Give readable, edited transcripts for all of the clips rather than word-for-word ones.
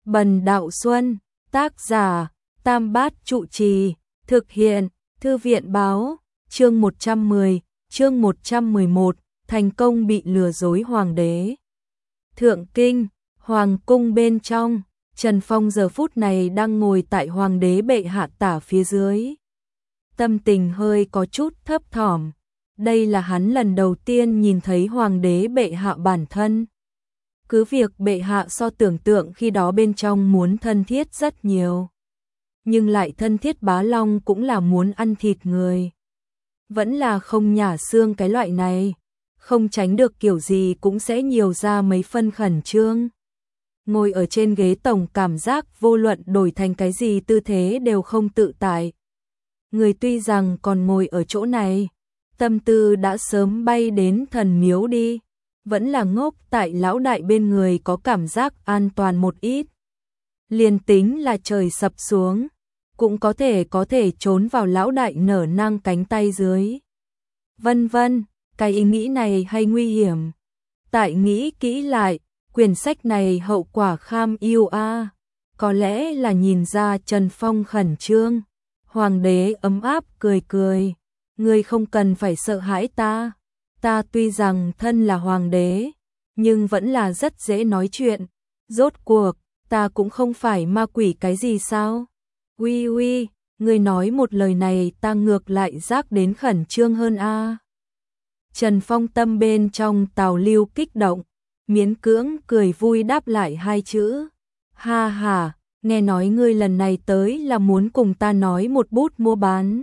Bần Đạo Xuân, tác giả, Tam Bát Trụ Trì, thực hiện, Thư viện báo, chương 110, chương 111, thành công bị lừa dối hoàng đế. Thượng Kinh, Hoàng cung bên trong, Trần Phong giờ phút này đang ngồi tại hoàng đế bệ hạ tả phía dưới. Tâm tình hơi có chút thấp thỏm, đây là hắn lần đầu tiên nhìn thấy hoàng đế bệ hạ bản thân. Cứ việc bệ hạ so tưởng tượng khi đó bên trong muốn thân thiết rất nhiều, nhưng lại thân thiết bá long cũng là muốn ăn thịt người. Vẫn là không nhả xương cái loại này, không tránh được kiểu gì cũng sẽ nhiều ra mấy phân khẩn trương. Ngồi ở trên ghế tổng cảm giác vô luận đổi thành cái gì tư thế đều không tự tại. Người tuy rằng còn ngồi ở chỗ này, tâm tư đã sớm bay đến thần miếu đi, vẫn là ngốc tại lão đại bên người có cảm giác an toàn một ít. Liền tính là trời sập xuống, cũng có thể trốn vào lão đại nở nang cánh tay dưới. Vân vân, cái ý nghĩ này hay nguy hiểm. Tại nghĩ kỹ lại, quyển sách này hậu quả kham yêu a. Có lẽ là nhìn ra Trần Phong khẩn trương. Hoàng đế ấm áp cười cười. Ngươi không cần phải sợ hãi ta. Ta tuy rằng thân là hoàng đế, nhưng vẫn là rất dễ nói chuyện. Rốt cuộc, ta cũng không phải ma quỷ cái gì sao? Uy uy, ngươi nói một lời này ta ngược lại giác đến khẩn trương hơn a. Trần Phong tâm bên trong tào lưu kích động, miễn cưỡng cười vui đáp lại hai chữ. Ha ha, nghe nói ngươi lần này tới là muốn cùng ta nói một bút mua bán.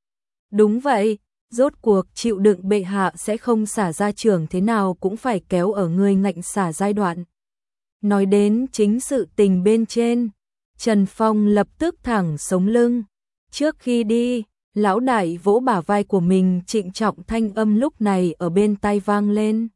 Đúng vậy, rốt cuộc chịu đựng bệ hạ sẽ không xả ra trường thế nào cũng phải kéo ở ngươi ngạnh xả giai đoạn. Nói đến chính sự tình bên trên, Trần Phong lập tức thẳng sống lưng. Trước khi đi, lão đại vỗ bả vai của mình trịnh trọng thanh âm lúc này ở bên tai vang lên.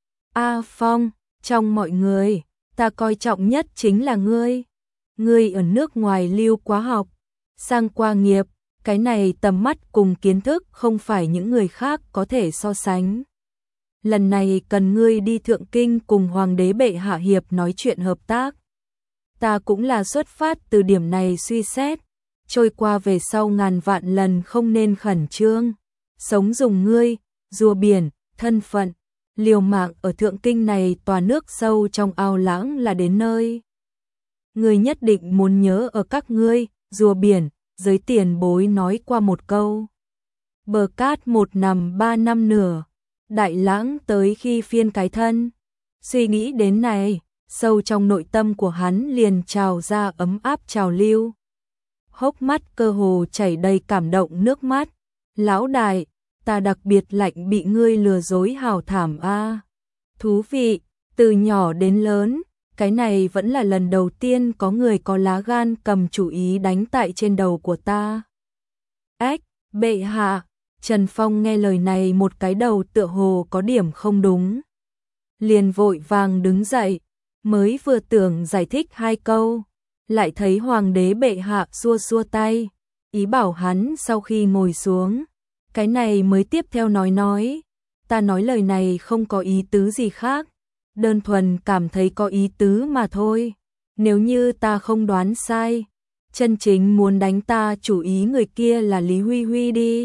A Phong, trong mọi người, ta coi trọng nhất chính là ngươi. Ngươi ở nước ngoài lưu quá học, sang qua nghiệp, cái này tầm mắt cùng kiến thức không phải những người khác có thể so sánh. Lần này cần ngươi đi Thượng Kinh cùng hoàng đế bệ hạ hiệp nói chuyện hợp tác. Ta cũng là xuất phát từ điểm này suy xét, trôi qua về sau ngàn vạn lần không nên khẩn trương. Sống dùng ngươi, rùa biển, thân phận, liều mạng ở Thượng Kinh này tòa nước sâu trong ao lãng là đến nơi. Ngươi nhất định muốn nhớ ở các ngươi, rùa biển, giới tiền bối nói qua một câu. Bờ cát một nằm ba năm nửa, đại lãng tới khi phiên cái thân. Suy nghĩ đến này, sâu trong nội tâm của hắn liền trào ra ấm áp trào lưu. Hốc mắt cơ hồ chảy đầy cảm động nước mắt. Lão đại, ta đặc biệt lạnh bị ngươi lừa dối hào thảm a. Thú vị, từ nhỏ đến lớn, cái này vẫn là lần đầu tiên có người có lá gan cầm chủ ý đánh tại trên đầu của ta. Ếch, bệ hạ, Trần Phong nghe lời này một cái đầu tựa hồ có điểm không đúng. Liền vội vàng đứng dậy, mới vừa tưởng giải thích hai câu, lại thấy hoàng đế bệ hạ xua xua tay, ý bảo hắn sau khi ngồi xuống, cái này mới tiếp theo nói, ta nói lời này không có ý tứ gì khác, đơn thuần cảm thấy có ý tứ mà thôi. Nếu như ta không đoán sai, chân chính muốn đánh ta chủ ý người kia là Lý Huy Huy đi.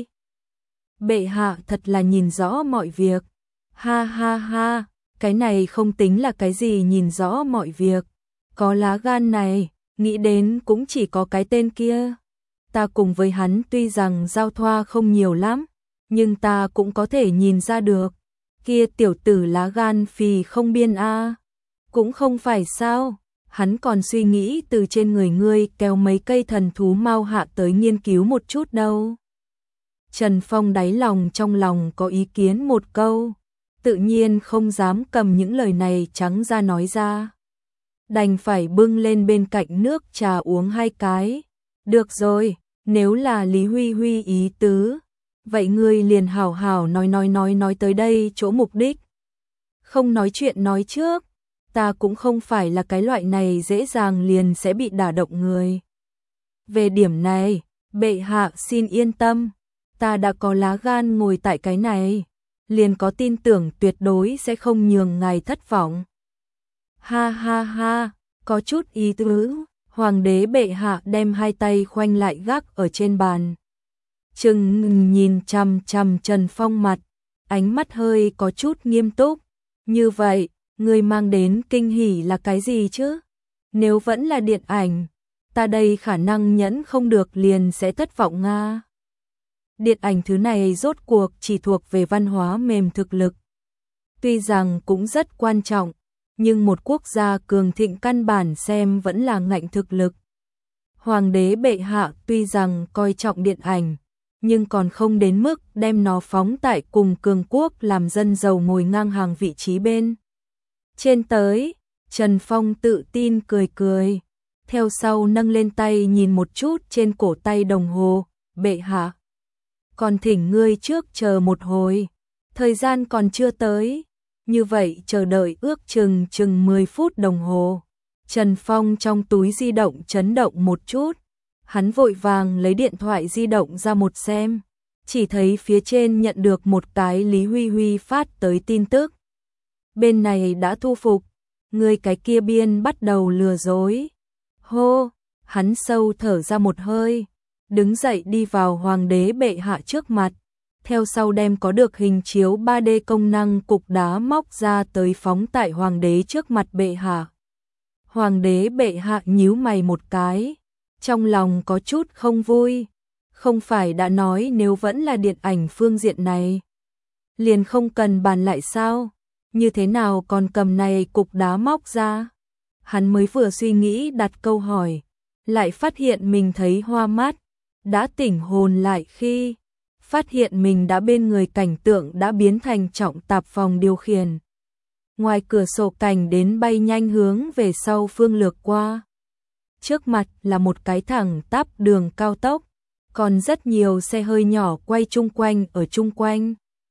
Bệ hạ thật là nhìn rõ mọi việc. Ha ha ha, cái này không tính là cái gì nhìn rõ mọi việc. Có lá gan này, nghĩ đến cũng chỉ có cái tên kia. Ta cùng với hắn tuy rằng giao thoa không nhiều lắm, nhưng ta cũng có thể nhìn ra được. Kia tiểu tử lá gan phì không biên a. Cũng không phải sao, hắn còn suy nghĩ từ trên người ngươi kéo mấy cây thần thú mau hạ tới nghiên cứu một chút đâu. Trần Phong đáy lòng trong lòng có ý kiến một câu, tự nhiên không dám cầm những lời này trắng ra nói ra. Đành phải bưng lên bên cạnh nước trà uống hai cái. Được rồi, nếu là Lý Huy Huy ý tứ, vậy ngươi liền hảo hảo nói tới đây chỗ mục đích. Không nói chuyện nói trước, ta cũng không phải là cái loại này dễ dàng liền sẽ bị đả động người. Về điểm này, bệ hạ xin yên tâm, ta đã có lá gan ngồi tại cái này, liền có tin tưởng tuyệt đối sẽ không nhường ngài thất vọng. Ha ha ha, có chút ý tứ. Hoàng đế bệ hạ đem hai tay khoanh lại gác ở trên bàn. Trừng nhìn chằm chằm Trần Phong mặt, ánh mắt hơi có chút nghiêm túc. Như vậy, người mang đến kinh hỉ là cái gì chứ? Nếu vẫn là điện ảnh, ta đây khả năng nhẫn không được liền sẽ thất vọng nga. Điện ảnh thứ này rốt cuộc chỉ thuộc về văn hóa mềm thực lực. Tuy rằng cũng rất quan trọng, nhưng một quốc gia cường thịnh căn bản xem vẫn là ngạnh thực lực. Hoàng đế bệ hạ tuy rằng coi trọng điện ảnh, nhưng còn không đến mức đem nó phóng tại cùng cường quốc làm dân giàu ngồi ngang hàng vị trí bên trên tới. Trần Phong tự tin cười cười, theo sau nâng lên tay nhìn một chút trên cổ tay đồng hồ. Bệ hạ, còn thỉnh ngươi trước chờ một hồi, thời gian còn chưa tới. Như vậy chờ đợi ước chừng 10 phút đồng hồ. Trần Phong trong túi di động chấn động một chút, hắn vội vàng lấy điện thoại di động ra một xem, chỉ thấy phía trên nhận được một cái Lý Huy Huy phát tới tin tức. Bên này đã thu phục, người cái kia biên bắt đầu lừa dối. Hô, hắn sâu thở ra một hơi, đứng dậy đi vào hoàng đế bệ hạ trước mặt, theo sau đem có được hình chiếu 3D công năng cục đá móc ra tới phóng tại hoàng đế trước mặt bệ hạ. Hoàng đế bệ hạ nhíu mày một cái, trong lòng có chút không vui, không phải đã nói nếu vẫn là điện ảnh phương diện này, liền không cần bàn lại sao, như thế nào còn cầm này cục đá móc ra. Hắn mới vừa suy nghĩ đặt câu hỏi, lại phát hiện mình thấy hoa mắt, đã tỉnh hồn lại khi phát hiện mình đã bên người cảnh tượng đã biến thành trọng tạp phòng điều khiển. Ngoài cửa sổ cảnh đến bay nhanh hướng về sau phương lược qua. Trước mặt là một cái thẳng tắp đường cao tốc, còn rất nhiều xe hơi nhỏ quay chung quanh ở chung quanh.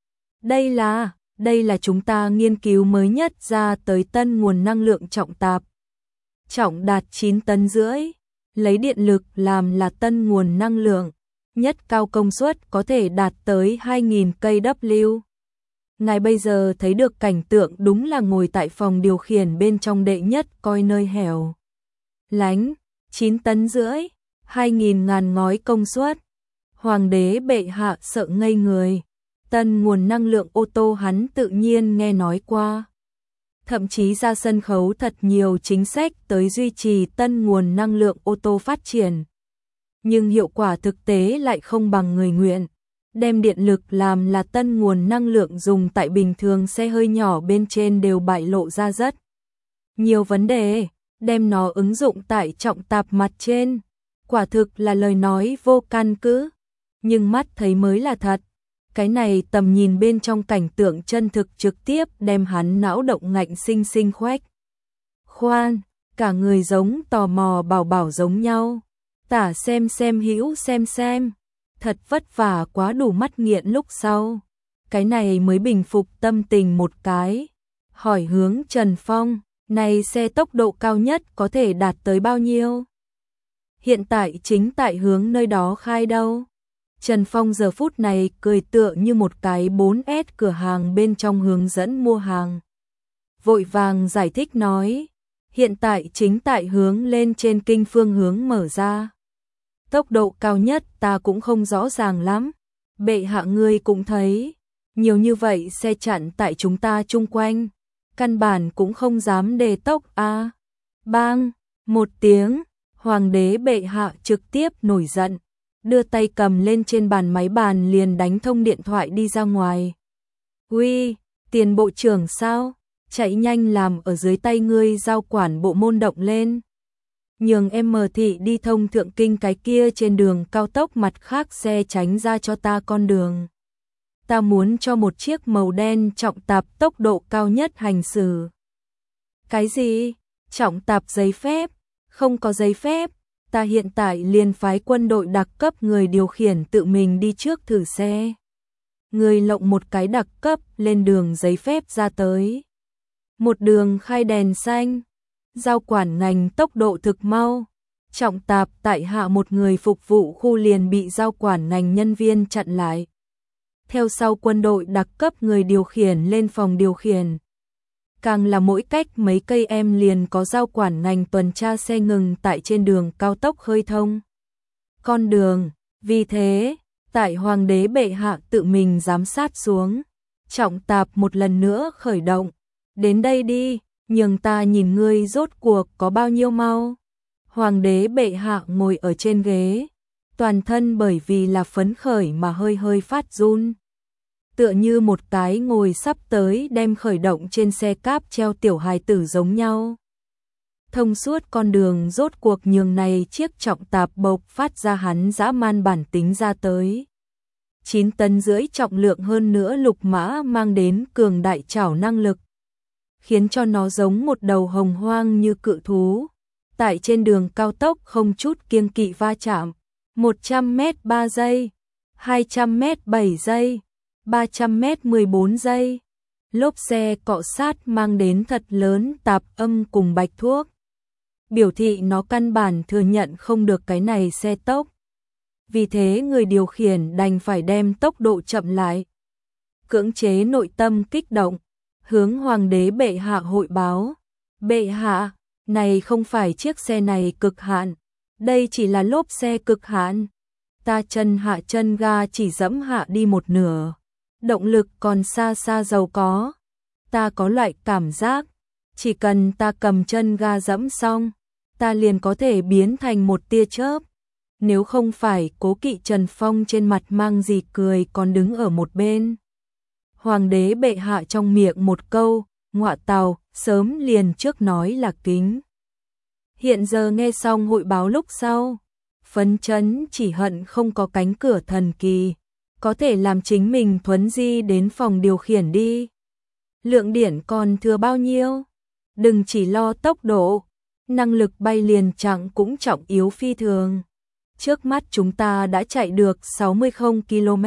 Đây là chúng ta nghiên cứu mới nhất ra tới tân nguồn năng lượng trọng tạp. Trọng đạt 9 tấn rưỡi, lấy điện lực làm là tân nguồn năng lượng, nhất cao công suất có thể đạt tới 2.000 kW. Ngài bây giờ thấy được cảnh tượng đúng là ngồi tại phòng điều khiển bên trong đệ nhất coi nơi hẻo lánh, 9 tấn rưỡi, 2.000 ngàn ngói công suất. Hoàng đế bệ hạ sợ ngây người, tân nguồn năng lượng ô tô hắn tự nhiên nghe nói qua. Thậm chí ra sân khấu thật nhiều chính sách tới duy trì tân nguồn năng lượng ô tô phát triển. Nhưng hiệu quả thực tế lại không bằng người nguyện. Đem điện lực làm là tân nguồn năng lượng dùng tại bình thường xe hơi nhỏ bên trên đều bại lộ ra rất nhiều vấn đề, đem nó ứng dụng tại trọng tạp mặt trên. Quả thực là lời nói vô căn cứ, nhưng mắt thấy mới là thật. Cái này tầm nhìn bên trong cảnh tượng chân thực trực tiếp đem hắn não động ngạnh sinh sinh khoách. Khoan, cả người giống tò mò bảo giống nhau. Tả xem hữu xem. Thật vất vả quá đủ mắt nghiện lúc sau. Cái này mới bình phục tâm tình một cái. Hỏi hướng Trần Phong, này xe tốc độ cao nhất có thể đạt tới bao nhiêu? Hiện tại chính tại hướng nơi đó khai đâu? Trần Phong giờ phút này cười tựa như một cái 4S cửa hàng bên trong hướng dẫn mua hàng. Vội vàng giải thích nói, hiện tại chính tại hướng lên trên kinh phương hướng mở ra. Tốc độ cao nhất ta cũng không rõ ràng lắm. Bệ hạ ngươi cũng thấy, nhiều như vậy xe chặn tại chúng ta chung quanh, căn bản cũng không dám đề tốc a. Bang, một tiếng, hoàng đế bệ hạ trực tiếp nổi giận, đưa tay cầm lên trên bàn máy bàn liền đánh thông điện thoại đi ra ngoài. Uy, tiền bộ trưởng sao? Chạy nhanh làm ở dưới tay ngươi giao quản bộ môn động lên. Nhường em mờ thị đi thông thượng kinh cái kia trên đường cao tốc mặt khác xe tránh ra cho ta con đường. Ta muốn cho một chiếc màu đen trọng tạp tốc độ cao nhất hành xử. Cái gì? Trọng tạp giấy phép? Không có giấy phép. Ta hiện tại liền phái quân đội đặc cấp người điều khiển tự mình đi trước thử xe. Người lộng một cái đặc cấp lên đường giấy phép ra tới. Một đường khai đèn xanh. Giao quản ngành tốc độ thực mau. Trọng tạp tại hạ một người phục vụ khu liền bị giao quản ngành nhân viên chặn lại. Theo sau quân đội đặc cấp người điều khiển lên phòng điều khiển. càng là mỗi cách mấy cây em liền có giao quản ngành tuần tra xe ngừng tại trên đường cao tốc khơi thông con đường. Vì thế, tại Hoàng đế bệ hạ tự mình giám sát xuống, trọng tạp một lần nữa khởi động. Đến đây đi, nhường ta nhìn ngươi rốt cuộc có bao nhiêu mau. Hoàng đế bệ hạ ngồi ở trên ghế, toàn thân bởi vì là phấn khởi mà hơi hơi phát run. Tựa như một cái ngồi sắp tới đem khởi động trên xe cáp treo tiểu hài tử giống nhau. Thông suốt con đường rốt cuộc nhường này chiếc trọng tạp bộc phát ra hắn dã man bản tính ra tới. 9 tấn rưỡi trọng lượng hơn nữa lục mã mang đến cường đại trảo năng lực, khiến cho nó giống một đầu hồng hoang như cự thú. Tại trên đường cao tốc không chút kiêng kỵ va chạm, 100m 3 giây, 200m 7 giây, 300m 14 giây. Lốp xe cọ sát mang đến thật lớn tạp âm cùng bạch thuốc, biểu thị nó căn bản thừa nhận không được cái này xe tốc. Vì thế người điều khiển đành phải đem tốc độ chậm lại. Cưỡng chế nội tâm kích động, hướng Hoàng đế bệ hạ hội báo. Bệ hạ, này không phải chiếc xe này cực hạn, đây chỉ là lốp xe cực hạn. Ta chân hạ chân ga chỉ dẫm hạ đi một nửa, động lực còn xa xa giàu có. Ta có loại cảm giác, chỉ cần ta cầm chân ga dẫm xong, ta liền có thể biến thành một tia chớp. Nếu không phải Cố Kỵ Trần Phong trên mặt mang gì cười còn đứng ở một bên. Hoàng đế bệ hạ trong miệng một câu, ngọa tào, sớm liền trước nói là kính. Hiện giờ nghe xong hội báo lúc sau, phấn chấn chỉ hận không có cánh cửa thần kỳ, có thể làm chính mình thuấn di đến phòng điều khiển đi. Lượng điện còn thừa bao nhiêu? Đừng chỉ lo tốc độ, năng lực bay liền chẳng cũng trọng yếu phi thường. Trước mắt chúng ta đã chạy được 60 km.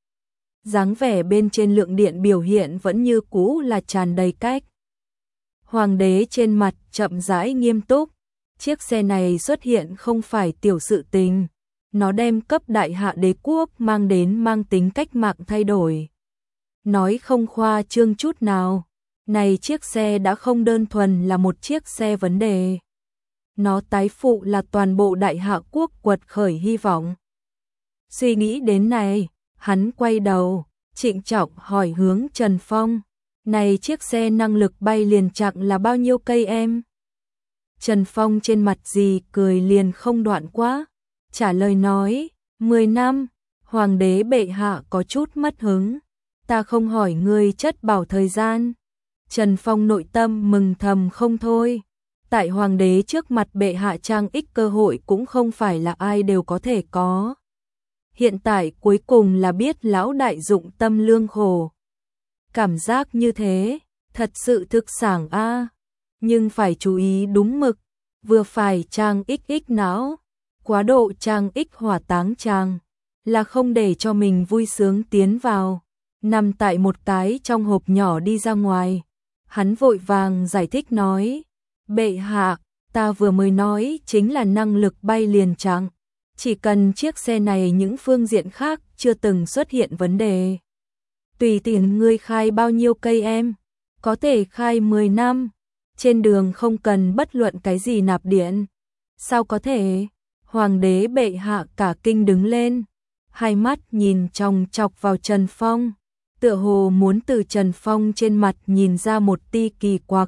Dáng vẻ bên trên lượng điện biểu hiện vẫn như cũ là tràn đầy cách. Hoàng đế trên mặt chậm rãi nghiêm túc. Chiếc xe này xuất hiện không phải tiểu sự tình. Nó đem cấp đại hạ đế quốc mang đến mang tính cách mạng thay đổi. Nói không khoa trương chút nào. Này chiếc xe đã không đơn thuần là một chiếc xe vấn đề. Nó tái phụ là toàn bộ đại hạ quốc quật khởi hy vọng. Suy nghĩ đến này, hắn quay đầu, trịnh trọng hỏi hướng Trần Phong. Này chiếc xe năng lực bay liền chặng là bao nhiêu cây em? Trần Phong trên mặt gì cười liền không đoạn quá. Trả lời nói, 10 năm. Hoàng đế bệ hạ có chút mất hứng. Ta không hỏi ngươi chất bảo thời gian. Trần Phong nội tâm mừng thầm không thôi. Tại hoàng đế trước mặt bệ hạ trang ích cơ hội cũng không phải là ai đều có thể có. Hiện tại cuối cùng là biết lão đại dụng tâm lương khổ. Cảm giác như thế, thật sự thực sảng a. Nhưng phải chú ý đúng mực, vừa phải trang ích não, quá độ trang ích hỏa táng trang, là không để cho mình vui sướng tiến vào. Nằm tại một cái trong hộp nhỏ đi ra ngoài, hắn vội vàng giải thích nói. Bệ hạ, ta vừa mới nói chính là năng lực bay liền chặng. Chỉ cần chiếc xe này những phương diện khác chưa từng xuất hiện vấn đề. Tùy tiện ngươi khai bao nhiêu cây em, có thể khai 10 năm. Trên đường không cần bất luận cái gì nạp điện. Sao có thể? Hoàng đế bệ hạ cả kinh đứng lên. Hai mắt nhìn chòng chọc vào Trần Phong. Tựa hồ muốn từ Trần Phong trên mặt nhìn ra một tia kỳ quặc.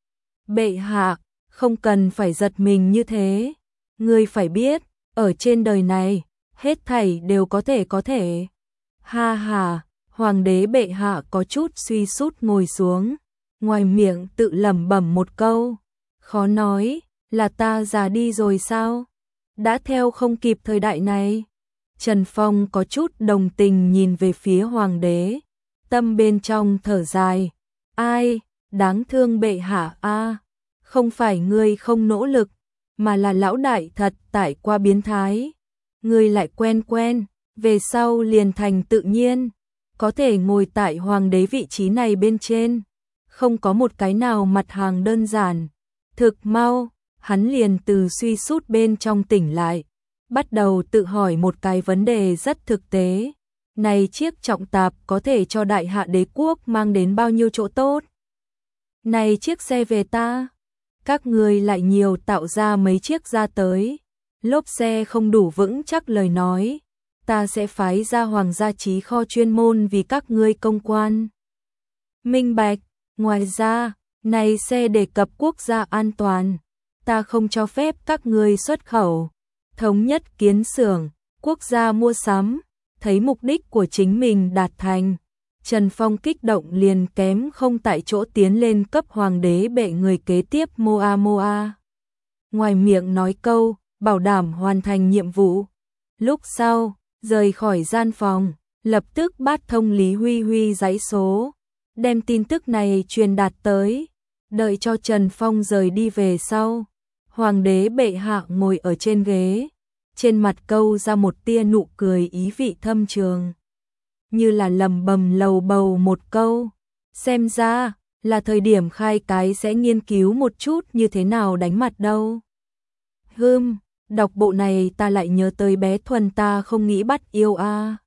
Bệ hạ, không cần phải giật mình như thế. Ngươi phải biết, ở trên đời này, hết thảy đều có thể. Ha ha, hoàng đế bệ hạ có chút suy sút ngồi xuống. Ngoài miệng tự lẩm bẩm một câu. Khó nói, là ta già đi rồi sao? Đã theo không kịp thời đại này. Trần Phong có chút đồng tình nhìn về phía hoàng đế. Tâm bên trong thở dài. Ai, đáng thương bệ hạ a. Không phải ngươi không nỗ lực, mà là lão đại thật tải qua biến thái. Ngươi lại quen, về sau liền thành tự nhiên, có thể ngồi tại hoàng đế vị trí này bên trên. Không có một cái nào mặt hàng đơn giản. Thực mau, hắn liền từ suy sút bên trong tỉnh lại, bắt đầu tự hỏi một cái vấn đề rất thực tế. Này chiếc trọng tạp có thể cho đại hạ đế quốc mang đến bao nhiêu chỗ tốt? Này chiếc xe về ta, các ngươi lại nhiều tạo ra mấy chiếc ra tới, lốp xe không đủ vững chắc lời nói, ta sẽ phái ra hoàng gia trí kho chuyên môn vì các ngươi công quan. Minh bạch, ngoài ra, này xe đề cập quốc gia an toàn, ta không cho phép các ngươi xuất khẩu, thống nhất kiến xưởng, quốc gia mua sắm, thấy mục đích của chính mình đạt thành. Trần Phong kích động liền kém không tại chỗ tiến lên cấp hoàng đế bệ người kế tiếp Moa Moa. Ngoài miệng nói câu, bảo đảm hoàn thành nhiệm vụ. Lúc sau, rời khỏi gian phòng, lập tức bắt thông Lý Huy Huy dãy số, đem tin tức này truyền đạt tới. Đợi cho Trần Phong rời đi về sau, hoàng đế bệ hạ ngồi ở trên ghế, trên mặt câu ra một tia nụ cười ý vị thâm trường, như là lẩm bẩm lầu bầu một câu, xem ra là thời điểm khai cái sẽ nghiên cứu một chút như thế nào đánh mặt đâu. Đọc bộ này ta lại nhớ tới bé Thuần ta không nghĩ bắt yêu a.